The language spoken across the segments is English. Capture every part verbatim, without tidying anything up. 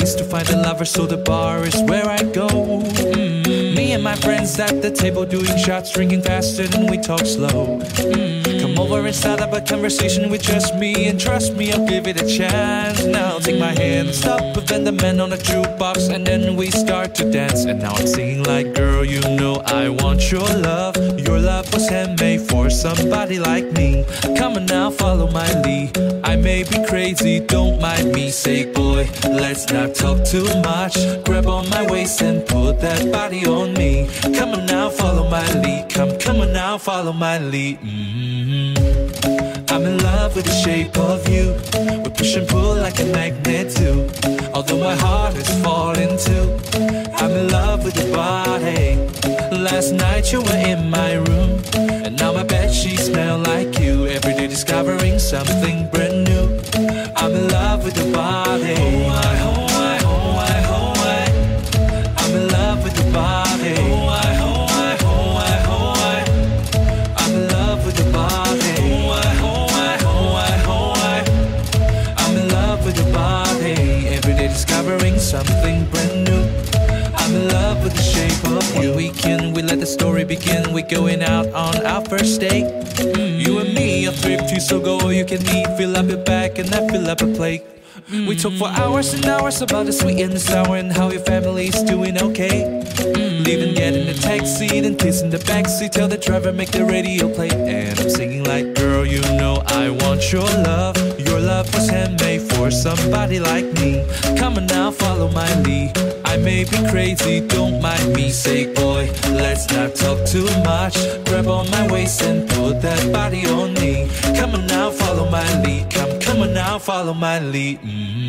place to find a lover, so the bar is where I go. Mm. Me and my friends at the table doing shots, drinking fast and we talk slow. Mm. Come over and start up a conversation with just me, and trust me, I'll give it a chance. Now take my hand, stop a vendor man on a jukebox, and then we start to dance. And now I'm singing like, girl, you know I want your love. Your love was handmade for somebody like me. Come on now, follow my lead. I may be crazy, don't mind me. Say, boy, let's not talk too much. Grab on my waist and put that body on me. Come on now, follow my lead. Come, come on now, follow my lead. Mm-hmm. I'm in love with the shape of you. We push and pull like a magnet too. Although my heart is falling too. I'm in love with your body. Last night you were in my room, and now my bedsheets smell like you. Every day discovering something brand new. I'm in love with your body. Oh, I, oh, I, oh, I, oh, I. I'm in love with your body. Oh, I, oh, I, oh, I, oh, I. I'm in love with your body. Oh, I, oh, I, oh, I, oh, I. I'm in love with your body. Every day discovering something brand new. I'm in love with the shape of you. Weekend, we let the story begin. We're going out on our first date. Mm. You and me, a thrifty, so go all you can eat. Fill up your bag and I fill up a plate. Mm. We talk for hours and hours about the sweet and the sour and how your family's doing okay. Mm. Leaving, get in the taxi, then kiss in the backseat. Tell the driver, make the radio play. And I'm singing like, girl, you know I want your love. Your love was handmade for somebody like me. Come on now, follow my lead. I may be crazy, don't mind me. Say, boy, let's not talk too much. Grab on my waist and put that body on me. Come on now, follow my lead. Come, come on now, follow my lead.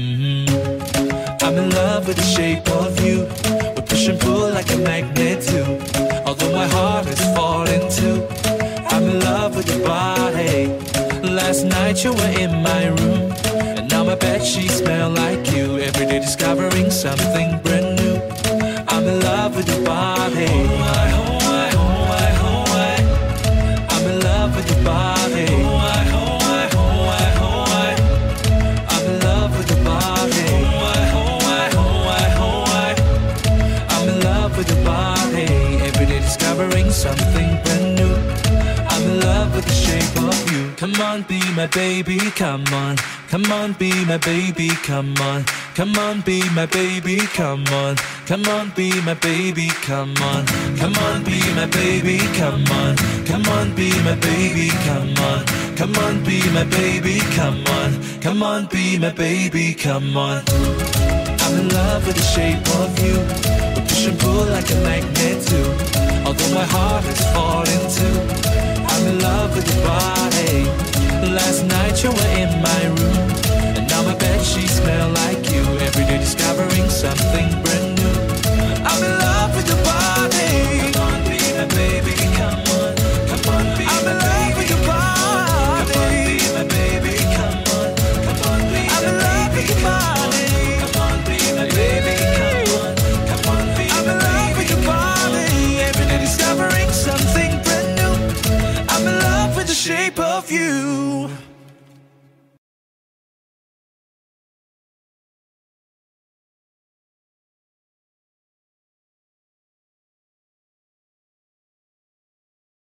Mm-hmm. I'm in love with the shape of you. We push and pull like a magnet too. Although my heart is falling too. I'm in love with your body. Last night you were in my room, and now my bedsheets smell like you. Every day discovering something brand new. I'm in love with your body. Oh, I, oh, I, oh, I, oh, I. I'm in love with your body. Oh, I, oh, I, oh, I, oh, I. I'm in love with your body. Oh, I, oh, I, oh, I, oh, I. I'm in love with your body. Every day discovering something brand new. I'm in love with the shape of you. Come on, be my baby, come on. Come on, be my baby, come on. Come on, be my baby, come on. Come on, be my baby, come on. Come on, be my baby, come on. Come on, be my baby, come on. Come on, be my baby, come on. Come on, be my baby, come on. I'm in love with the shape of you. We push and pull like a